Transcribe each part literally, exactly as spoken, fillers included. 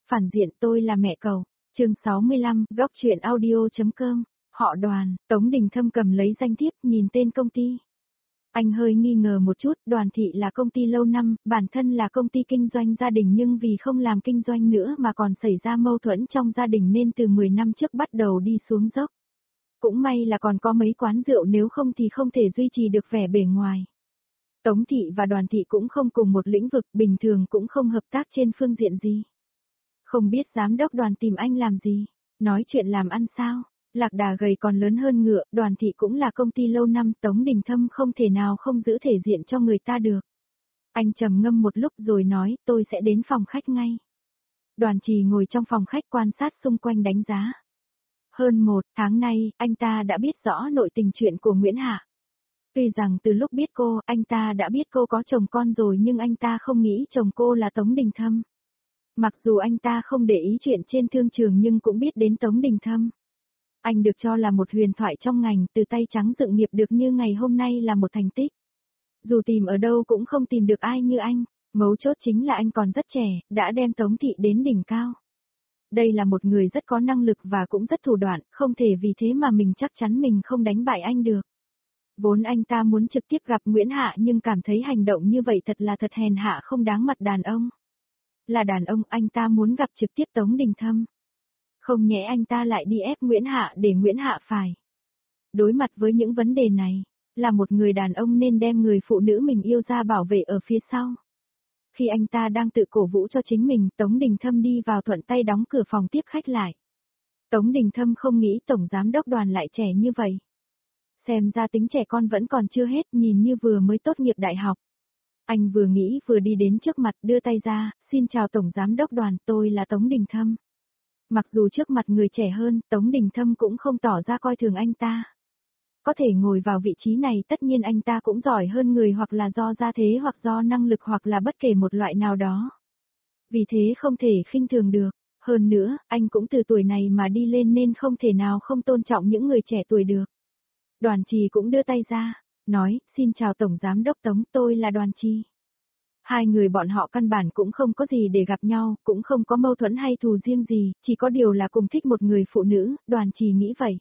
phản diện tôi là mẹ cậu. Chương sáu mươi lăm, góc chuyện audio.com, họ Đoàn, Tống Đình Thâm cầm lấy danh thiếp nhìn tên công ty. Anh hơi nghi ngờ một chút, Đoàn Thị là công ty lâu năm, bản thân là công ty kinh doanh gia đình nhưng vì không làm kinh doanh nữa mà còn xảy ra mâu thuẫn trong gia đình nên từ mười năm trước bắt đầu đi xuống dốc. Cũng may là còn có mấy quán rượu, nếu không thì không thể duy trì được vẻ bề ngoài. Tống Thị và Đoàn Thị cũng không cùng một lĩnh vực, bình thường cũng không hợp tác trên phương diện gì. Không biết giám đốc Đoàn tìm anh làm gì? Nói chuyện làm ăn sao? Lạc đà gầy còn lớn hơn ngựa, Đoàn Thị cũng là công ty lâu năm, Tống Đình Thâm không thể nào không giữ thể diện cho người ta được. Anh trầm ngâm một lúc rồi nói, tôi sẽ đến phòng khách ngay. Đoàn Trì ngồi trong phòng khách quan sát xung quanh đánh giá. Hơn một tháng nay, anh ta đã biết rõ nội tình chuyện của Nguyễn Hạ. Tuy rằng từ lúc biết cô, anh ta đã biết cô có chồng con rồi nhưng anh ta không nghĩ chồng cô là Tống Đình Thâm. Mặc dù anh ta không để ý chuyện trên thương trường nhưng cũng biết đến Tống Đình Thâm. Anh được cho là một huyền thoại trong ngành, từ tay trắng dựng nghiệp được như ngày hôm nay là một thành tích. Dù tìm ở đâu cũng không tìm được ai như anh, mấu chốt chính là anh còn rất trẻ, đã đem Tống Thị đến đỉnh cao. Đây là một người rất có năng lực và cũng rất thủ đoạn, không thể vì thế mà mình chắc chắn mình không đánh bại anh được. Vốn anh ta muốn trực tiếp gặp Nguyễn Hạ nhưng cảm thấy hành động như vậy thật là thật hèn hạ, không đáng mặt đàn ông. Là đàn ông, anh ta muốn gặp trực tiếp Tống Đình Thâm. Không nhẽ anh ta lại đi ép Nguyễn Hạ để Nguyễn Hạ phải đối mặt với những vấn đề này. Là một người đàn ông nên đem người phụ nữ mình yêu ra bảo vệ ở phía sau. Khi anh ta đang tự cổ vũ cho chính mình, Tống Đình Thâm đi vào thuận tay đóng cửa phòng tiếp khách lại. Tống Đình Thâm không nghĩ Tổng Giám đốc Đoàn lại trẻ như vậy. Xem ra tính trẻ con vẫn còn chưa hết, nhìn như vừa mới tốt nghiệp đại học. Anh vừa nghĩ vừa đi đến trước mặt, đưa tay ra, xin chào Tổng Giám đốc Đoàn, tôi là Tống Đình Thâm. Mặc dù trước mặt người trẻ hơn, Tống Đình Thâm cũng không tỏ ra coi thường anh ta. Có thể ngồi vào vị trí này tất nhiên anh ta cũng giỏi hơn người, hoặc là do gia thế hoặc do năng lực hoặc là bất kể một loại nào đó. Vì thế không thể khinh thường được. Hơn nữa, anh cũng từ tuổi này mà đi lên nên không thể nào không tôn trọng những người trẻ tuổi được. Đoàn Trì cũng đưa tay ra, nói, xin chào Tổng Giám đốc Tống, tôi là Đoàn Trì. Hai người bọn họ căn bản cũng không có gì để gặp nhau, cũng không có mâu thuẫn hay thù riêng gì, chỉ có điều là cùng thích một người phụ nữ, Đoàn Trì nghĩ vậy.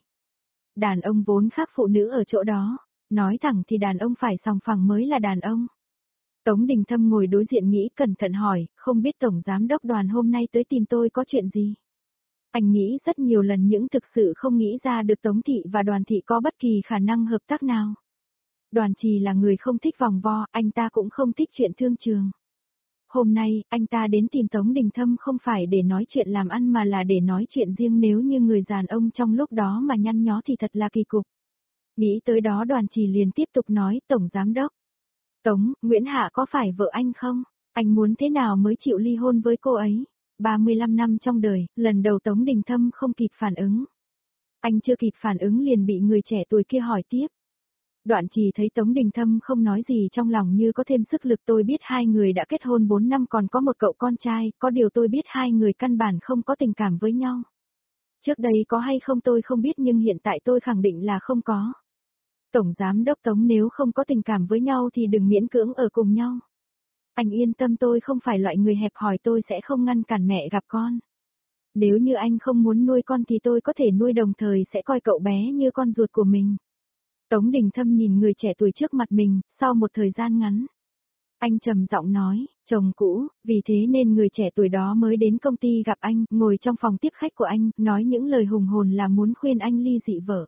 Đàn ông vốn khác phụ nữ ở chỗ đó, nói thẳng thì đàn ông phải sòng phẳng mới là đàn ông. Tống Đình Thâm ngồi đối diện nghĩ cẩn thận hỏi, không biết Tổng Giám đốc Đoàn hôm nay tới tìm tôi có chuyện gì? Anh nghĩ rất nhiều lần nhưng thực sự không nghĩ ra được Tống Thị và Đoàn Thị có bất kỳ khả năng hợp tác nào. Đoàn Trì là người không thích vòng vo, anh ta cũng không thích chuyện thương trường. Hôm nay, anh ta đến tìm Tống Đình Thâm không phải để nói chuyện làm ăn mà là để nói chuyện riêng, nếu như người đàn ông trong lúc đó mà nhăn nhó thì thật là kỳ cục. Nghĩ tới đó Đoàn Trì liền tiếp tục nói, Tổng Giám đốc. Tống, Nguyễn Hạ có phải vợ anh không? Anh muốn thế nào mới chịu ly hôn với cô ấy? ba mươi lăm năm trong đời, lần đầu Tống Đình Thâm không kịp phản ứng. Anh chưa kịp phản ứng liền bị người trẻ tuổi kia hỏi tiếp. Đoạn Trì thấy Tống Đình Thâm không nói gì trong lòng như có thêm sức lực, tôi biết hai người đã kết hôn bốn năm còn có một cậu con trai, có điều tôi biết hai người căn bản không có tình cảm với nhau. Trước đây có hay không tôi không biết nhưng hiện tại tôi khẳng định là không có. Tổng Giám đốc Tống, nếu không có tình cảm với nhau thì đừng miễn cưỡng ở cùng nhau. Anh yên tâm, tôi không phải loại người hẹp hòi, tôi sẽ không ngăn cản mẹ gặp con. Nếu như anh không muốn nuôi con thì tôi có thể nuôi, đồng thời sẽ coi cậu bé như con ruột của mình. Tống Đình Thâm nhìn người trẻ tuổi trước mặt mình, sau một thời gian ngắn. Anh trầm giọng nói, chồng cũ, vì thế nên người trẻ tuổi đó mới đến công ty gặp anh, ngồi trong phòng tiếp khách của anh, nói những lời hùng hồn là muốn khuyên anh ly dị vợ.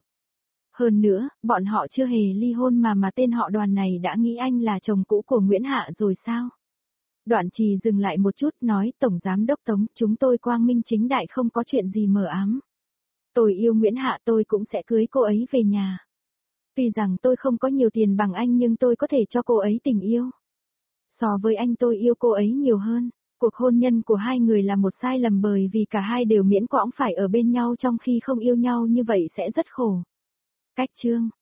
Hơn nữa, bọn họ chưa hề ly hôn mà mà tên họ Đoàn này đã nghĩ anh là chồng cũ của Nguyễn Hạ rồi sao? Đoạn Trì dừng lại một chút nói, Tổng Giám đốc Tống, chúng tôi quang minh chính đại không có chuyện gì mờ ám. Tôi yêu Nguyễn Hạ, tôi cũng sẽ cưới cô ấy về nhà. Tuy rằng tôi không có nhiều tiền bằng anh nhưng tôi có thể cho cô ấy tình yêu. So với anh tôi yêu cô ấy nhiều hơn. Cuộc hôn nhân của hai người là một sai lầm bởi vì cả hai đều miễn cưỡng phải ở bên nhau trong khi không yêu nhau như vậy sẽ rất khổ. Cách chương